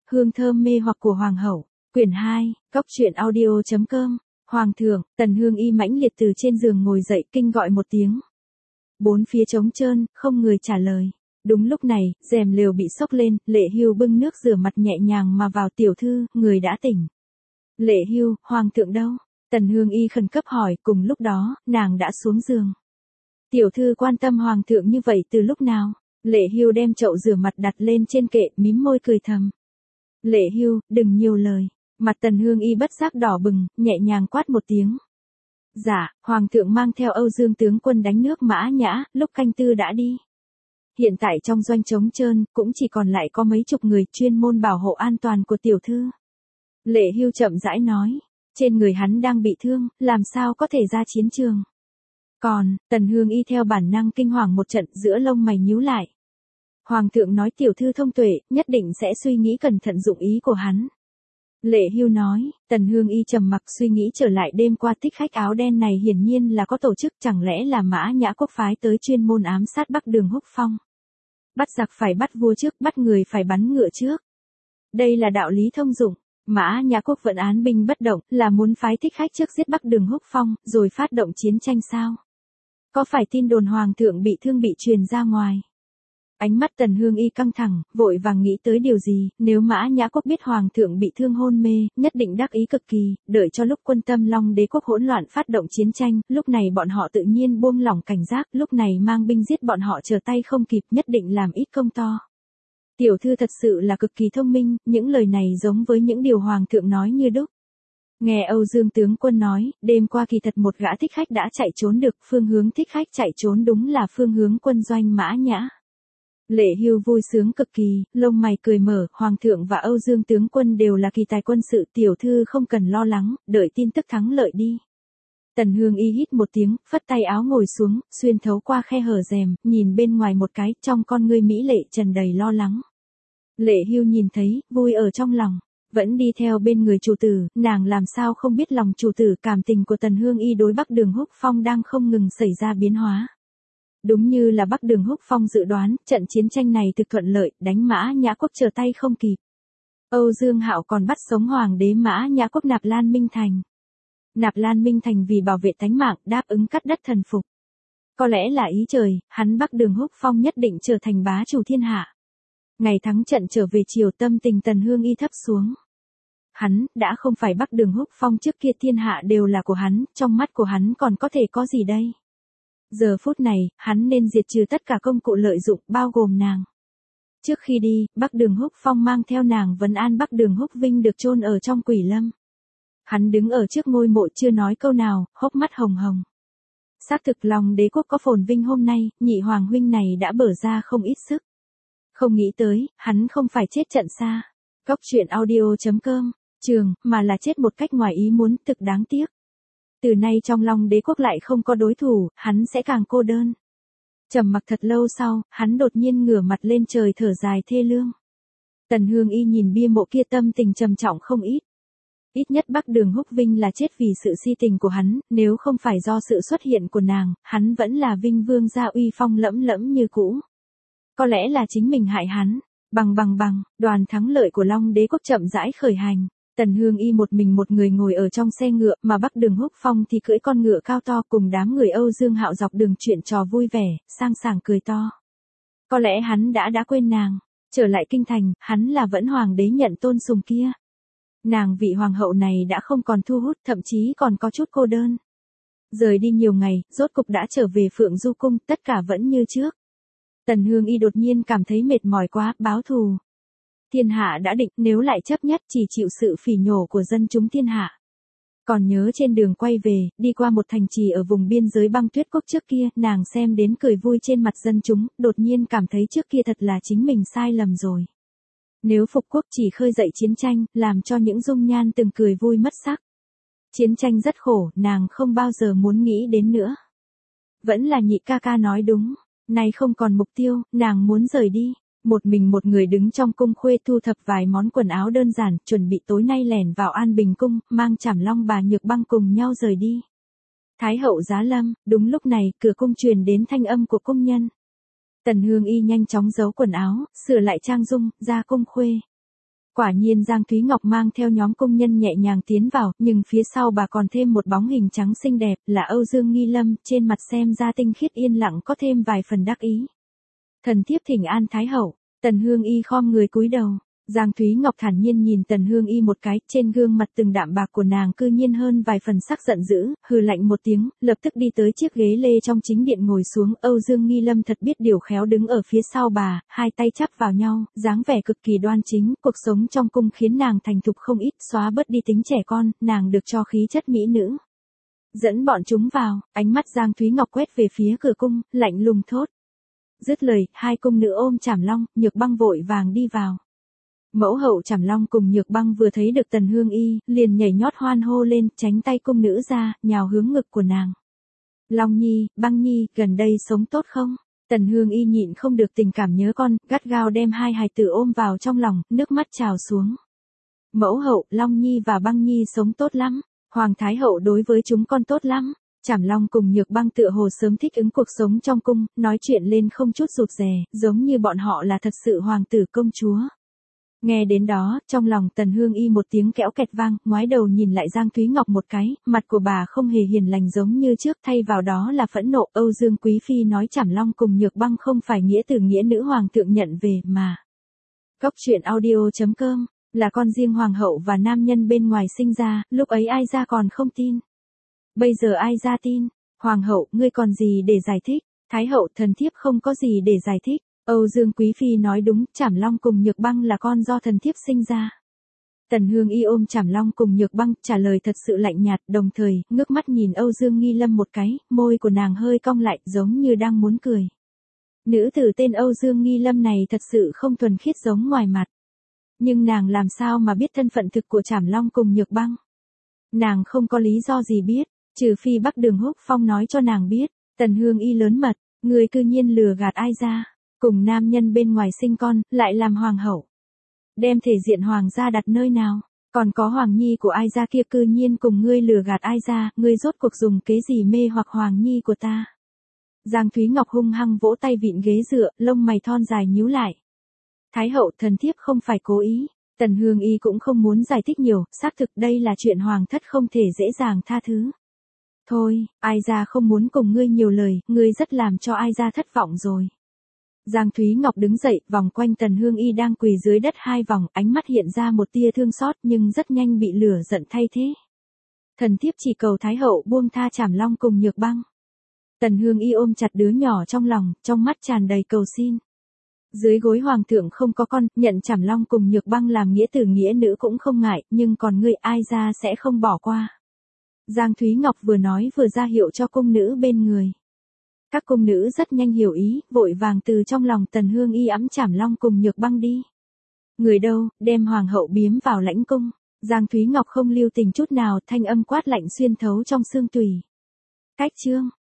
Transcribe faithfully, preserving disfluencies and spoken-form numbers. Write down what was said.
Hương thơm mê hoặc của Hoàng hậu, quyển hai, cóc truyện audio chấm com. Hoàng thượng, Tần Hương Y mãnh liệt từ trên giường ngồi dậy, kinh gọi một tiếng. Bốn phía trống trơn, không người trả lời. Đúng lúc này, rèm lều bị xốc lên, Lệ Hưu bưng nước rửa mặt nhẹ nhàng mà vào. Tiểu thư, người đã tỉnh. Lệ Hưu, Hoàng thượng đâu? Tần Hương Y khẩn cấp hỏi. Cùng lúc đó, nàng đã xuống giường. Tiểu thư quan tâm Hoàng thượng như vậy từ lúc nào? Lệ Hưu đem chậu rửa mặt đặt lên trên kệ, mím môi cười thầm. Lệ Hưu, đừng nhiều lời. Mặt Tần Hương Y bất giác đỏ bừng, nhẹ nhàng quát một tiếng. Dạ, Hoàng thượng mang theo Âu Dương tướng quân đánh nước Mã Nhã, lúc canh tư đã đi. Hiện tại trong doanh trống trơn, cũng chỉ còn lại có mấy chục người chuyên môn bảo hộ an toàn của tiểu thư. Lệ Hưu chậm rãi nói, trên người hắn đang bị thương, làm sao có thể ra chiến trường. Còn, Tần Hương Y theo bản năng kinh hoàng một trận, giữa lông mày nhíu lại. Hoàng thượng nói tiểu thư thông tuệ, nhất định sẽ suy nghĩ cẩn thận dụng ý của hắn. Lệ Hưu nói. Tần Hương Y trầm mặc suy nghĩ trở lại đêm qua. Thích khách áo đen này hiển nhiên là có tổ chức, chẳng lẽ là Mã Nhã quốc phái tới chuyên môn ám sát Bắc Đường Húc Phong. Bắt giặc phải bắt vua trước, bắt người phải bắn ngựa trước. Đây là đạo lý thông dụng. Mã Nhã quốc vẫn án binh bất động, là muốn phái thích khách trước giết Bắc Đường Húc Phong, rồi phát động chiến tranh sao? Có phải tin đồn Hoàng thượng bị thương bị truyền ra ngoài? Ánh mắt Tần Hương Y căng thẳng, vội vàng nghĩ tới điều gì. Nếu Mã Nhã quốc biết Hoàng thượng bị thương hôn mê, nhất định đắc ý cực kỳ, đợi cho lúc quân Tâm Long đế quốc hỗn loạn phát động chiến tranh, lúc này bọn họ tự nhiên buông lỏng cảnh giác, lúc này mang binh giết bọn họ trở tay không kịp, nhất định làm ít công to. Tiểu thư thật sự là cực kỳ thông minh, những lời này giống với những điều Hoàng thượng nói như đúc. Nghe Âu Dương tướng quân nói, đêm qua kỳ thật một gã thích khách đã chạy trốn được, phương hướng thích khách chạy trốn đúng là phương hướng quân doanh Mã Nhã. Lệ Hưu vui sướng cực kỳ, lông mày cười mở. Hoàng thượng và Âu Dương tướng quân đều là kỳ tài quân sự, tiểu thư không cần lo lắng, đợi tin tức thắng lợi đi. Tần Hương Y hít một tiếng, phất tay áo ngồi xuống, xuyên thấu qua khe hở rèm, nhìn bên ngoài một cái, trong con ngươi mỹ lệ tràn đầy lo lắng. Lệ Hưu nhìn thấy, vui ở trong lòng, vẫn đi theo bên người chủ tử, nàng làm sao không biết lòng chủ tử. Cảm tình của Tần Hương Y đối Bắc Đường Húc Phong đang không ngừng xảy ra biến hóa. Đúng như là Bắc Đường Húc Phong dự đoán, trận chiến tranh này thực thuận lợi, đánh Mã Nhã quốc trở tay không kịp. Âu Dương Hạo còn bắt sống Hoàng đế Mã Nhã quốc Nạp Lan Minh Thành. Nạp Lan Minh Thành vì bảo vệ tánh mạng, đáp ứng cắt đất thần phục. Có lẽ là ý trời, hắn Bắc Đường Húc Phong nhất định trở thành bá chủ thiên hạ. Ngày thắng trận trở về chiều, tâm tình Tần Hương Y thấp xuống. Hắn, đã không phải Bắc Đường Húc Phong trước kia, thiên hạ đều là của hắn, trong mắt của hắn còn có thể có gì đây? Giờ phút này, hắn nên diệt trừ tất cả công cụ lợi dụng, bao gồm nàng. Trước khi đi, Bắc Đường Húc Phong mang theo nàng vấn an Bắc Đường Húc Vinh được chôn ở trong Quỷ Lâm. Hắn đứng ở trước ngôi mộ chưa nói câu nào, hốc mắt hồng hồng. Xác thực lòng đế quốc có phồn vinh hôm nay, nhị hoàng huynh này đã bở ra không ít sức. Không nghĩ tới, hắn không phải chết trận xa. Cóc truyện audio chấm com, trường, mà là chết một cách ngoài ý muốn, thực đáng tiếc. Từ nay trong Long đế quốc lại không có đối thủ, hắn sẽ càng cô đơn. Trầm mặc thật lâu sau, hắn đột nhiên ngửa mặt lên trời thở dài thê lương. Tần Hương Y nhìn bia mộ kia, tâm tình trầm trọng không ít. Ít nhất Bắc Đường Húc Vinh là chết vì sự si tình của hắn, nếu không phải do sự xuất hiện của nàng, hắn vẫn là Vinh Vương gia uy phong lẫm lẫm như cũ. Có lẽ là chính mình hại hắn. Bằng bằng bằng, đoàn thắng lợi của Long đế quốc chậm rãi khởi hành. Tần Hương Y một mình một người ngồi ở trong xe ngựa, mà Bắc Đường Húc Phong thì cưỡi con ngựa cao to cùng đám người Âu Dương Hạo dọc đường chuyện trò vui vẻ, sang sảng cười to. Có lẽ hắn đã đã quên nàng. Trở lại kinh thành, hắn là vẫn hoàng đế nhận tôn sùng kia. Nàng vị hoàng hậu này đã không còn thu hút, thậm chí còn có chút cô đơn. Rời đi nhiều ngày, rốt cục đã trở về Phượng Du Cung, tất cả vẫn như trước. Tần Hương Y đột nhiên cảm thấy mệt mỏi quá, báo thù. Thiên hạ đã định, nếu lại chấp nhất chỉ chịu sự phỉ nhổ của dân chúng thiên hạ. Còn nhớ trên đường quay về, đi qua một thành trì ở vùng biên giới băng tuyết quốc trước kia, nàng xem đến cười vui trên mặt dân chúng, đột nhiên cảm thấy trước kia thật là chính mình sai lầm rồi. Nếu phục quốc chỉ khơi dậy chiến tranh, làm cho những dung nhan từng cười vui mất sắc. Chiến tranh rất khổ, nàng không bao giờ muốn nghĩ đến nữa. Vẫn là nhị ca ca nói đúng, nay không còn mục tiêu, nàng muốn rời đi. Một mình một người đứng trong cung khuê thu thập vài món quần áo đơn giản, chuẩn bị tối nay lẻn vào An Bình cung, mang Trảm Long bà Nhược Băng cùng nhau rời đi. Thái hậu giá lâm, đúng lúc này, cửa cung truyền đến thanh âm của cung nhân. Tần Hương Y nhanh chóng giấu quần áo, sửa lại trang dung, ra cung khuê. Quả nhiên Giang Thúy Ngọc mang theo nhóm công nhân nhẹ nhàng tiến vào, nhưng phía sau bà còn thêm một bóng hình trắng xinh đẹp, là Âu Dương Nghi Lâm, trên mặt xem ra tinh khiết yên lặng có thêm vài phần đắc ý. Thần thiếp thỉnh an Thái hậu. Tần Hương Y khom người cúi đầu. Giang Thúy Ngọc thản nhiên nhìn Tần Hương Y một cái, trên gương mặt từng đạm bạc của nàng cư nhiên hơn vài phần sắc giận dữ, hừ lạnh một tiếng, lập tức đi tới chiếc ghế lê trong chính điện ngồi xuống. Âu Dương Nghi Lâm thật biết điều khéo đứng ở phía sau bà, hai tay chắp vào nhau, dáng vẻ cực kỳ đoan chính, cuộc sống trong cung khiến nàng thành thục không ít, xóa bớt đi tính trẻ con, nàng được cho khí chất mỹ nữ. Dẫn bọn chúng vào, ánh mắt Giang Thúy Ngọc quét về phía cửa cung, lạnh lùng thốt. Dứt lời, hai cung nữ ôm Trảm Long, Nhược Băng vội vàng đi vào. Mẫu hậu Trảm Long cùng Nhược Băng vừa thấy được Tần Hương Y, liền nhảy nhót hoan hô lên, tránh tay cung nữ ra, nhào hướng ngực của nàng. Long Nhi, Băng Nhi, gần đây sống tốt không? Tần Hương Y nhịn không được tình cảm nhớ con, gắt gao đem hai hài tử ôm vào trong lòng, nước mắt trào xuống. Mẫu hậu, Long Nhi và Băng Nhi sống tốt lắm, Hoàng Thái hậu đối với chúng con tốt lắm. Trảm Long cùng Nhược Băng tựa hồ sớm thích ứng cuộc sống trong cung, nói chuyện lên không chút rụt rè, giống như bọn họ là thật sự hoàng tử công chúa. Nghe đến đó, trong lòng Tần Hương Y một tiếng kẽo kẹt vang, ngoái đầu nhìn lại Giang Thúy Ngọc một cái, mặt của bà không hề hiền lành giống như trước, thay vào đó là phẫn nộ. Âu Dương Quý Phi nói Trảm Long cùng Nhược Băng không phải nghĩa tử nghĩa nữ hoàng thượng nhận về mà. Cốc truyện audio chấm com, là con riêng hoàng hậu và nam nhân bên ngoài sinh ra, lúc ấy ai ra còn không tin. Bây giờ ai ra tin? Hoàng hậu, ngươi còn gì để giải thích? Thái hậu, thần thiếp không có gì để giải thích. Âu Dương Quý Phi nói đúng, Trảm Long cùng Nhược Băng là con do thần thiếp sinh ra. Tần Hương Y ôm Trảm Long cùng Nhược Băng, trả lời thật sự lạnh nhạt, đồng thời, ngước mắt nhìn Âu Dương Nghi Lâm một cái, môi của nàng hơi cong lại, giống như đang muốn cười. Nữ tử tên Âu Dương Nghi Lâm này thật sự không thuần khiết giống ngoài mặt. Nhưng nàng làm sao mà biết thân phận thực của Trảm Long cùng Nhược Băng? Nàng không có lý do gì biết, trừ phi Bắc Đường Húc Phong nói cho nàng biết. Tần Hương Y lớn mật, người cư nhiên lừa gạt ai ra, cùng nam nhân bên ngoài sinh con, lại làm hoàng hậu. Đem thể diện hoàng gia đặt nơi nào, còn có hoàng nhi của ai ra kia cư nhiên cùng ngươi lừa gạt ai ra, ngươi rốt cuộc dùng kế gì mê hoặc hoàng nhi của ta. Giang Thúy Ngọc hung hăng vỗ tay vịn ghế dựa, lông mày thon dài nhíu lại. Thái hậu, thần thiếp không phải cố ý. Tần Hương Y cũng không muốn giải thích nhiều, xác thực đây là chuyện hoàng thất không thể dễ dàng tha thứ. Thôi, ai ra không muốn cùng ngươi nhiều lời, ngươi rất làm cho ai ra thất vọng rồi. Giang Thúy Ngọc đứng dậy, vòng quanh Tần Hương Y đang quỳ dưới đất hai vòng, ánh mắt hiện ra một tia thương xót nhưng rất nhanh bị lửa giận thay thế. Thần thiếp chỉ cầu Thái hậu buông tha Trảm Long cùng Nhược Băng. Tần Hương Y ôm chặt đứa nhỏ trong lòng, trong mắt tràn đầy cầu xin. Dưới gối hoàng thượng không có con, nhận Trảm Long cùng Nhược Băng làm nghĩa tử nghĩa nữ cũng không ngại, nhưng còn ngươi ai ra sẽ không bỏ qua. Giang Thúy Ngọc vừa nói vừa ra hiệu cho cung nữ bên người. Các cung nữ rất nhanh hiểu ý, vội vàng từ trong lòng Tần Hương Y ẵm Trảm Long cùng Nhược Băng đi. Người đâu, đem hoàng hậu biếm vào lãnh cung. Giang Thúy Ngọc không lưu tình chút nào, thanh âm quát lạnh xuyên thấu trong xương tủy. Cách chương.